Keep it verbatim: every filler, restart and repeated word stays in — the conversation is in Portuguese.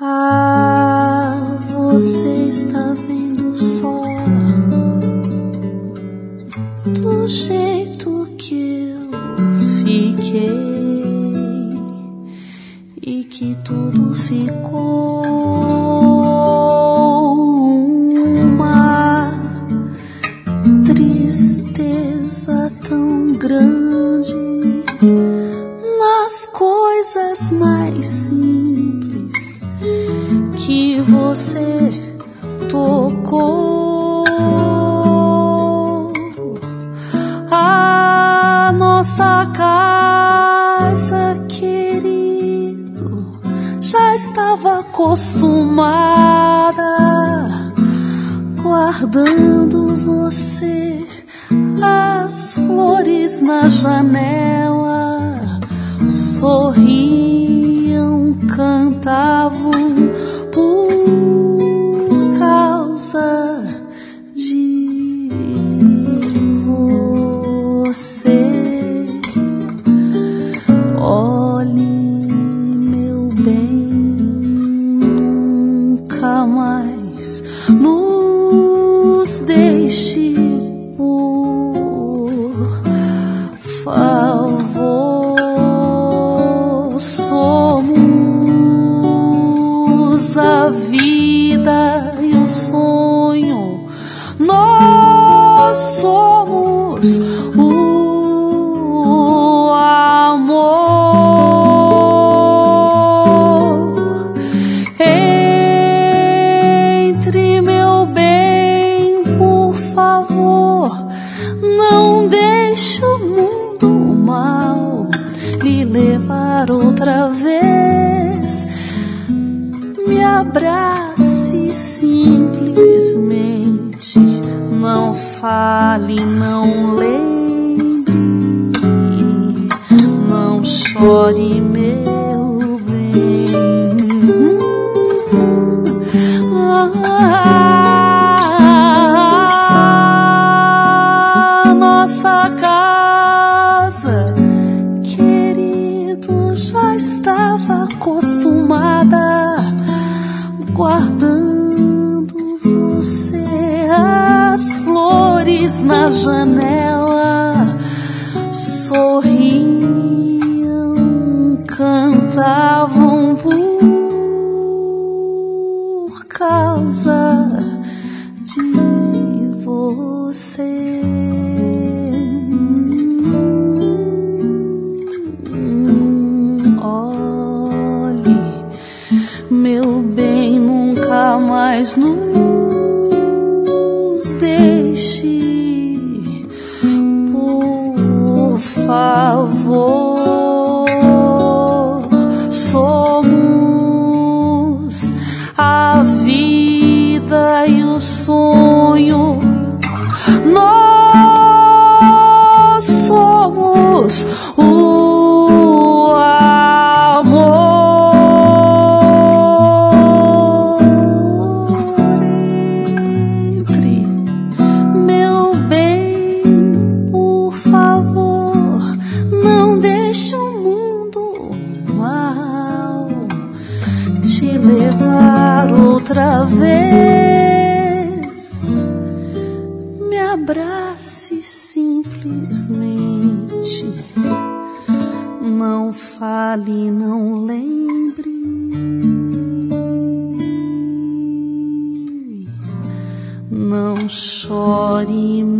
Ah, você está vendo só do jeito que eu fiquei e que tudo ficou uma tristeza tão grande nas coisas mais simples que você tocou. A nossa casa, querido, já estava acostumada, guardando você, as flores na janela sorriam, cantavam por causa de você. Olhe, meu bem, nunca mais nos deixe, por favor. Somos a vida e o sonho, nós somos o amor. Entre, meu bem, por favor, não deixe o mundo mal lhe levar outra vez. Me abrace simplesmente, não fale, não lembre, não chore, meu bem. Ah, nossa casa, querido, já estava acostumada, guardando você, as flores na janela sorriam, cantavam por causa de você. Meu bem, nunca mais nos deixe, por favor. Somos a vida e o sonho, nós somos o amor. Te levar outra vez. Me abrace simplesmente, não fale, não lembre, não chore.